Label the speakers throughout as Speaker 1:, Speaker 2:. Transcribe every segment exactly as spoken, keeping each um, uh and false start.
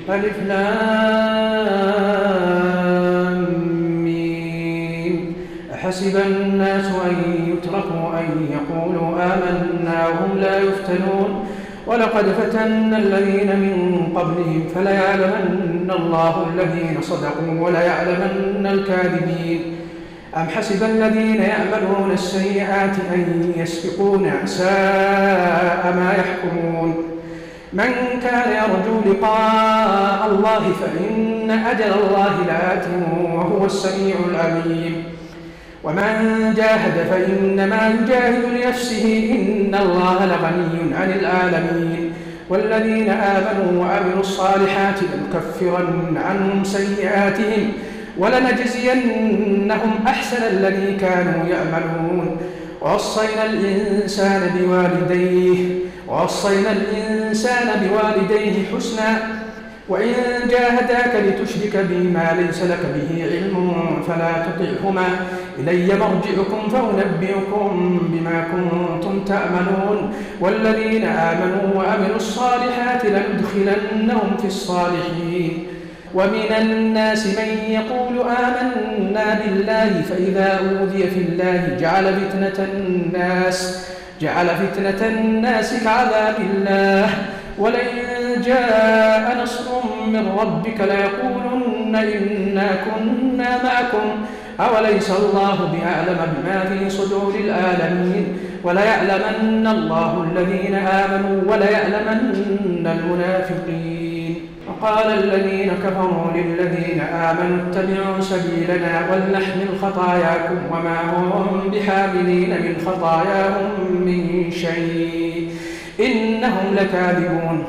Speaker 1: ألف لام ميم. أحسب الناس أن يتركوا أن يقولوا آمنا وهم لا يفتنون ولقد فتنا الذين من قبلهم فليعلمن الله الذين صدقوا وليعلمن الكاذبين. أم حسب الذين يعملون السيئات أن يسبقونا ساء ما يحكمون. من كان يرجو لقاء الله فإن أجل الله لآت وهو السميع العليم. ومن جاهد فإنما يجاهد لنفسه إن الله لغني عن العالمين. والذين آمنوا وعملوا الصالحات لنكفرن عنهم سيئاتهم ولنجزينهم أحسن الذي كانوا يعملون. ووصينا الإنسان بوالديه ووصينا الإنسان بوالديه حسنا وإن جاهداك لتشرك بي ما ليس لك به علم فلا تطعهما إلي مرجعكم فأنبئكم بما كنتم تعملون. والذين آمنوا وعملوا الصالحات لندخلنهم في الصالحين. ومن الناس من يقول آمنا بالله فإذا أوذي في الله جعل فتنة الناس جعل فتنة الناس كعذاب الله ولئن جاء نصر من ربك ليقولن إنا كنا معكم أوليس الله بأعلم بما في صدور العالمين. وليعلمن الله الذين آمنوا وليعلمن المنافقين. وقال الذين كفروا للذين آمنوا اتبعوا سبيلنا ولنحمل خطاياكم وما هم بحاملين من خطاياهم من شيء إنهم لكاذبون.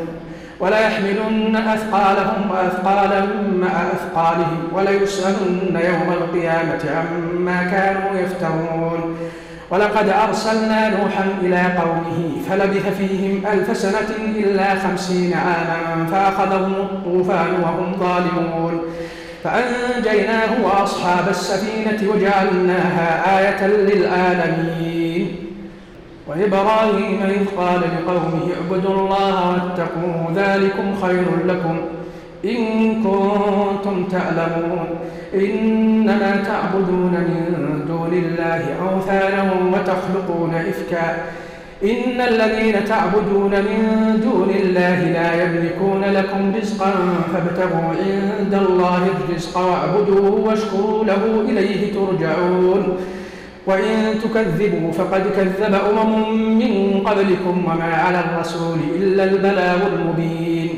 Speaker 1: وليحملن أثقالهم وأثقالا مع أثقالهم وليسألن يوم القيامة عما كانوا يفترون. ولقد أرسلنا نوحا إلى قومه فلبث فيهم ألف سنة إلا خمسين عاما فأخذهم الطوفان وهم ظالمون فأنجيناه وأصحاب السفينة وجعلناها آية للعالمين. وإبراهيم إذ قال لقومه اعبدوا الله واتقوه ذلكم خير لكم إن كنتم تعلمون. إنما تعبدون من دون الله أوثانا وتخلقون إفكا إن الذين تعبدون من دون الله لا يملكون لكم رزقا فابتغوا عند الله الرزق واعبدوه واشكروا له إليه ترجعون. وإن تكذبوا فقد كذب أمم من قبلكم وما على الرسول إلا البلاغ المبين.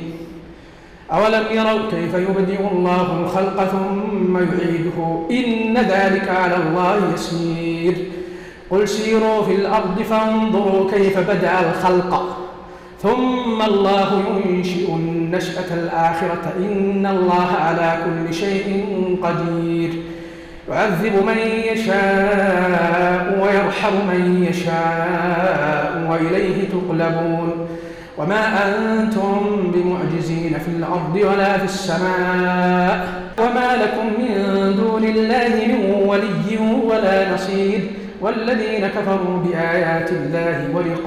Speaker 1: أولم يروا كيف يبدئ الله الخلق ثم يعيده إن ذلك على الله يسير. قل سيروا في الأرض فانظروا كيف بدأ الخلق ثم الله ينشئ النشأة الآخرة إن الله على كل شيء قدير. يعذب من يشاء ويرحم من يشاء وإليه تقلبون. وما أنتم بمعجزين في الأرض ولا في السماء وما لكم من دون الله من ولي ولا نصير. والذين كفروا بآيات الله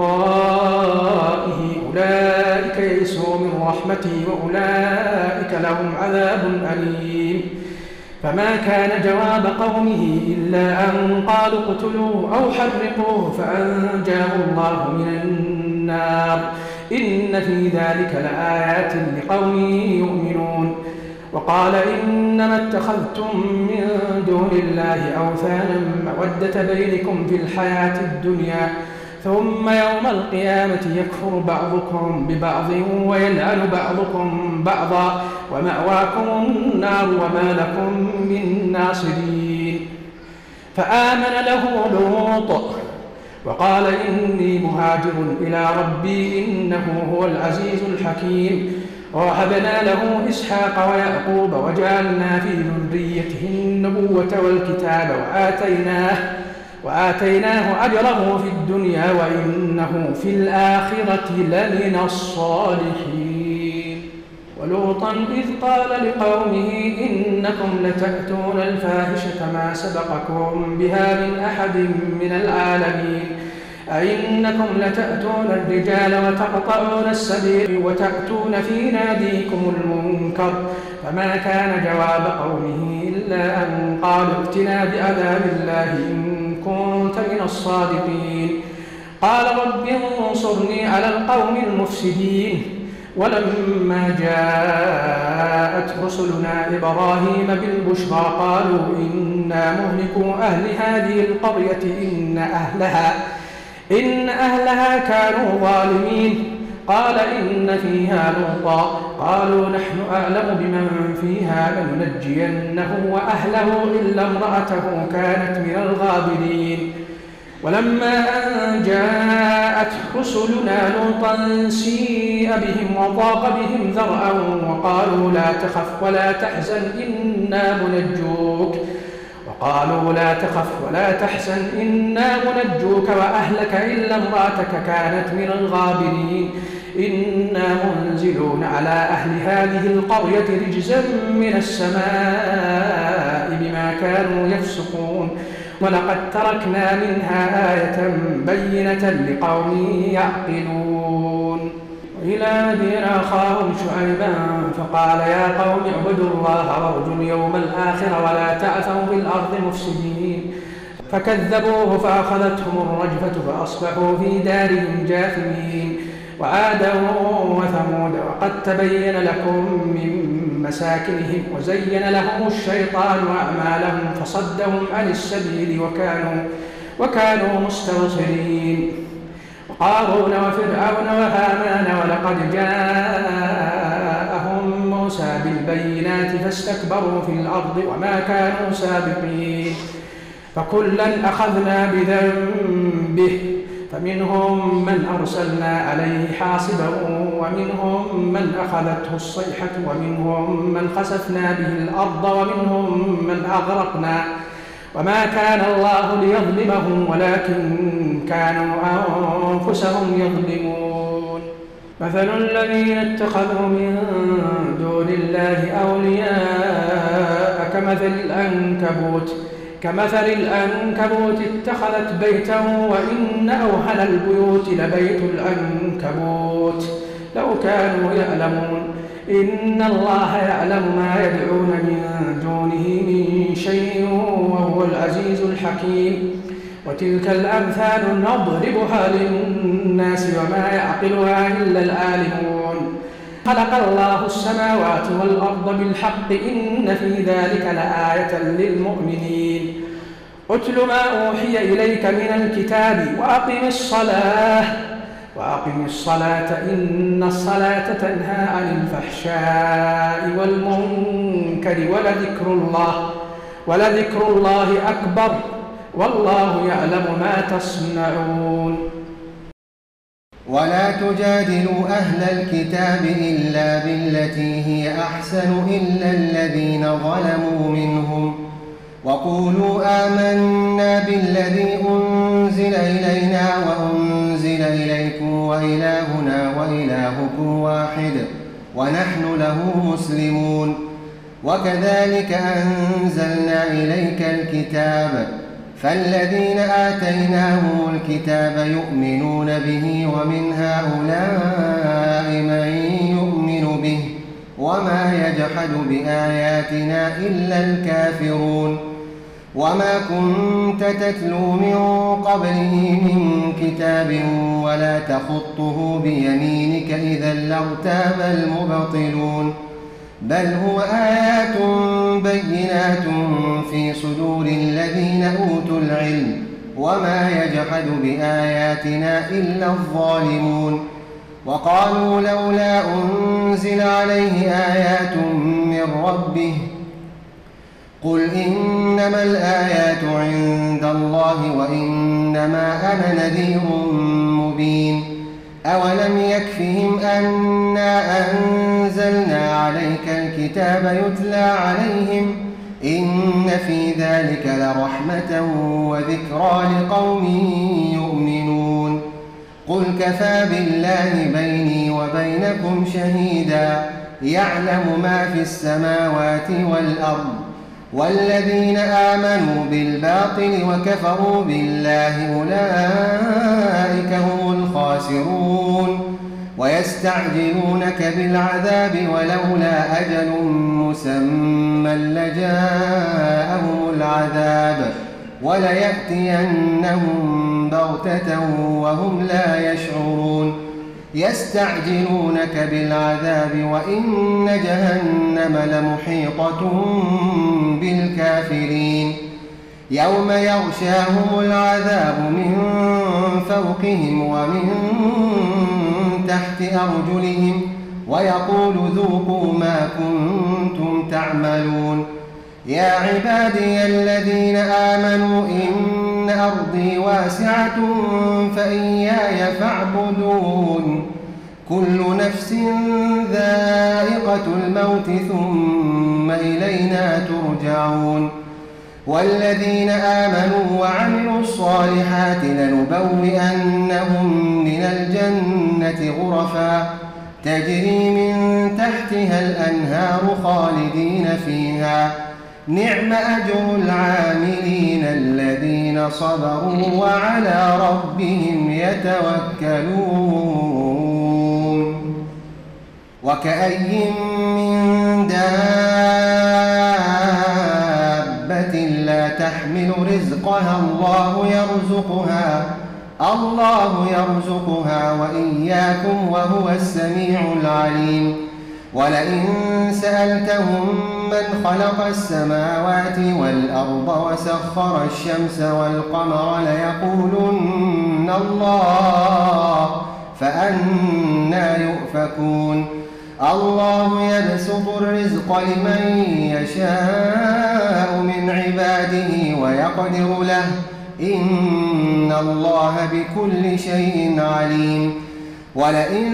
Speaker 1: ولقائه أولئك يئسوا من رحمتي وأولئك لهم عذاب أليم. فما كان جواب قومه إلا أن قالوا اقتلوه أو حرقوه فأنجاه الله من النار إن في ذلك لآيات لقوم يؤمنون. وقال إنما اتخذتم من دون الله أوثانا مودة بينكم في الحياة الدنيا ثم يوم القيامة يكفر بعضكم ببعض ويلعن بعضكم بعضا ومأواكم النار وما لكم من ناصرين. فآمن له لوط وقال إني مهاجر إلى ربي إنه هو العزيز الحكيم. ووهبنا له إسحاق ويعقوب وجعلنا في ذريته النبوة والكتاب وآتيناه, وآتيناه أجره في الدنيا وإنه في الآخرة لمن الصالحين. ولوطا إذ قال لقومه إنكم لتأتون الفاحشة ما سبقكم بها من أحد من العالمين أئنكم لتأتون الرجال وتقطعون السبيل وتأتون في ناديكم المنكر فما كان جواب قومه إلا أن قالوا ائتنا بعذاب الله إن كنت من الصادقين قال رب انصرني على القوم المفسدين ولما جاءت رسلنا إبراهيم بالبشرى قالوا إنا مهلكو أهل هذه القرية إن أهلها إن أهلها كانوا ظالمين قال إن فيها لوطا قالوا نحن أعلم بمن فيها لننجينه وأهله إلا امرأته كانت من الغابرين ولما أن جاءت رسلنا لوطا سيء بهم وضاق بهم ذرعا وقالوا لا تخف ولا تحزن إنا منجوك وقالوا لا تخف ولا تحزن إنا منجوك وأهلك إلا امرأتك كانت من الغابرين إنا منزلون على أهل هذه القرية رجزا من السماء بما كانوا يفسقون ولقد تركنا منها آية بينة لقوم يعقلون وإلى مدين أخاهم شعيبا فقال يا قوم اعبدوا الله وارجوا اليوم الآخر ولا تعثوا في الأرض مفسدين فكذبوه فأخذتهم الرجفة فأصبحوا في دارهم جاثمين وعادا وثمود وقد تبين لكم من مساكنهم وزين لهم الشيطان أعمالهم فصدهم عن السبيل وكانوا, وكانوا مستبصرين وقارون وفرعون وهامان ولقد جاءهم موسى بالبينات فاستكبروا في الأرض وما كانوا سابقين فكلا أخذنا بذنبه فمنهم من أرسلنا عليه حاصبا ومنهم من أخذته الصيحة ومنهم من خسفنا به الأرض ومنهم من أغرقنا وما كان الله ليظلمهم ولكن كانوا أنفسهم يظلمون مثل الذين اتخذوا من دون الله أولياء كمثل العنكبوت كمثل العنكبوت اتخذت بيتا وإن أوهن البيوت لبيت العنكبوت لو كانوا يعلمون إن الله يعلم ما يدعون من دونه من شيء وهو العزيز الحكيم وتلك الأمثال نضربها للناس وما يعقلها إلا العالمون خلق الله السماوات والأرض بالحق إن في ذلك لآية للمؤمنين أتل ما أوحي إليك من الكتاب وأقم الصلاة وأقم الصلاة إن الصلاة تنهى عن الفحشاء والمنكر ولذكر الله ولذكر الله أكبر والله يعلم ما تصنعون
Speaker 2: ولا تجادلوا أهل الكتاب إلا بالتي هي أحسن إلا الذين ظلموا منهم وقولوا آمنا بالذي أنزل إلينا وأنزل إليكم وإلهنا وإلهكم واحد ونحن له مسلمون وكذلك أنزلنا إليك الكتاب فالذين آتيناهم الكتاب يؤمنون به ومن هؤلاء من يؤمن به وما يجحد بآياتنا إلا الكافرون وما كنت تتلو من قبله من كتاب ولا تخطه بيمينك إذا لارتاب المبطلون بل هو آيات بينات في صدور الذين أوتوا العلم وما يجحد بآياتنا إلا الظالمون وقالوا لولا أنزل عليه آيات من ربه قل إنما الآيات عند الله وإنما أنا نذير مبين أولم يكفهم أنا أنزلنا عليك الكتاب يتلى عليهم إن في ذلك لرحمة وذكرى لقوم يؤمنون قل كفى بالله بيني وبينكم شهيدا يعلم ما في السماوات والأرض والذين آمنوا بالباطل وكفروا بالله أولئك هم الخاسرون ويستعجلونك بالعذاب ولولا أجل مسمى لجاءهم العذاب وليأتينهم بغتة وهم لا يشعرون يستعجلونك بالعذاب وإن جهنم لمحيطة بالكافرين يوم يغشاهم العذاب من فوقهم ومن تحت أرجلهم ويقول ذوقوا ما كنتم تعملون يا عبادي الذين آمنوا إن أرضي واسعة فإياي فاعبدون كل نفس ذائقة الموت ثم إلينا ترجعون والذين آمنوا وعملوا الصالحات لنبوئنهم من الجنة غرفا تجري من تحتها الأنهار خالدين فيها نعم أجر العاملين الذين صبروا وعلى ربهم يتوكلون وكأي من دابة لا تحمل رزقها الله يرزقها الله يرزقها وإياكم وهو السميع العليم ولئن سألتهم من خلق السماوات والأرض وسخر الشمس والقمر ليقولن الله فأنى يؤفكون الله يبسط الرزق لمن يشاء من عباده ويقدر له إن الله بكل شيء عليم ولئن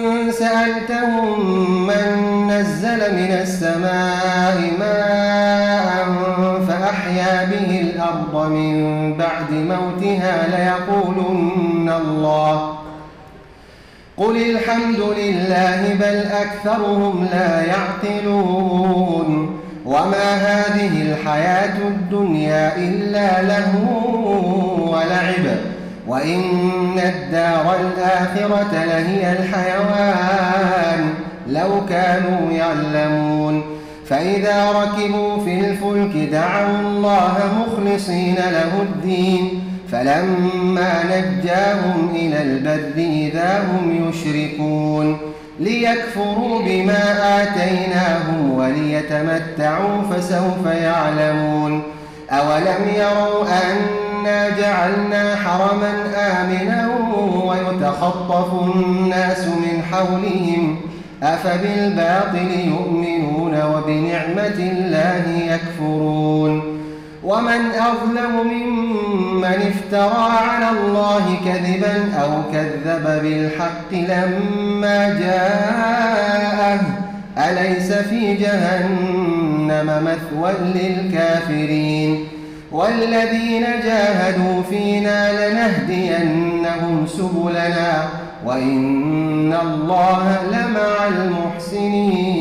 Speaker 2: سألتهم من نزل من السماء ماء فأحيا به الأرض من بعد موتها ليقولن الله قل الحمد لله بل أكثرهم لا يعقلون وما هذه الحياة الدنيا إلا لهو ولعب وإن الدار الآخرة لهي الحيوان لو كانوا يعلمون فإذا ركبوا في الفلك دعوا الله مخلصين له الدين فلما نجاهم إلى البر إذا هم يشركون ليكفروا بما آتيناهم وليتمتعوا فسوف يعلمون أولم يروا أنا جعلنا حرما آمنا ويتخطف الناس من حولهم أفبالباطل يؤمنون وبنعمة الله يكفرون ومن أظلم ممن افترى على الله كذبا أو كذب بالحق لما جاءه أليس في جهنم مثوى للكافرين والذين جاهدوا فينا لنهدينهم سبلنا وإن الله لمع المحسنين.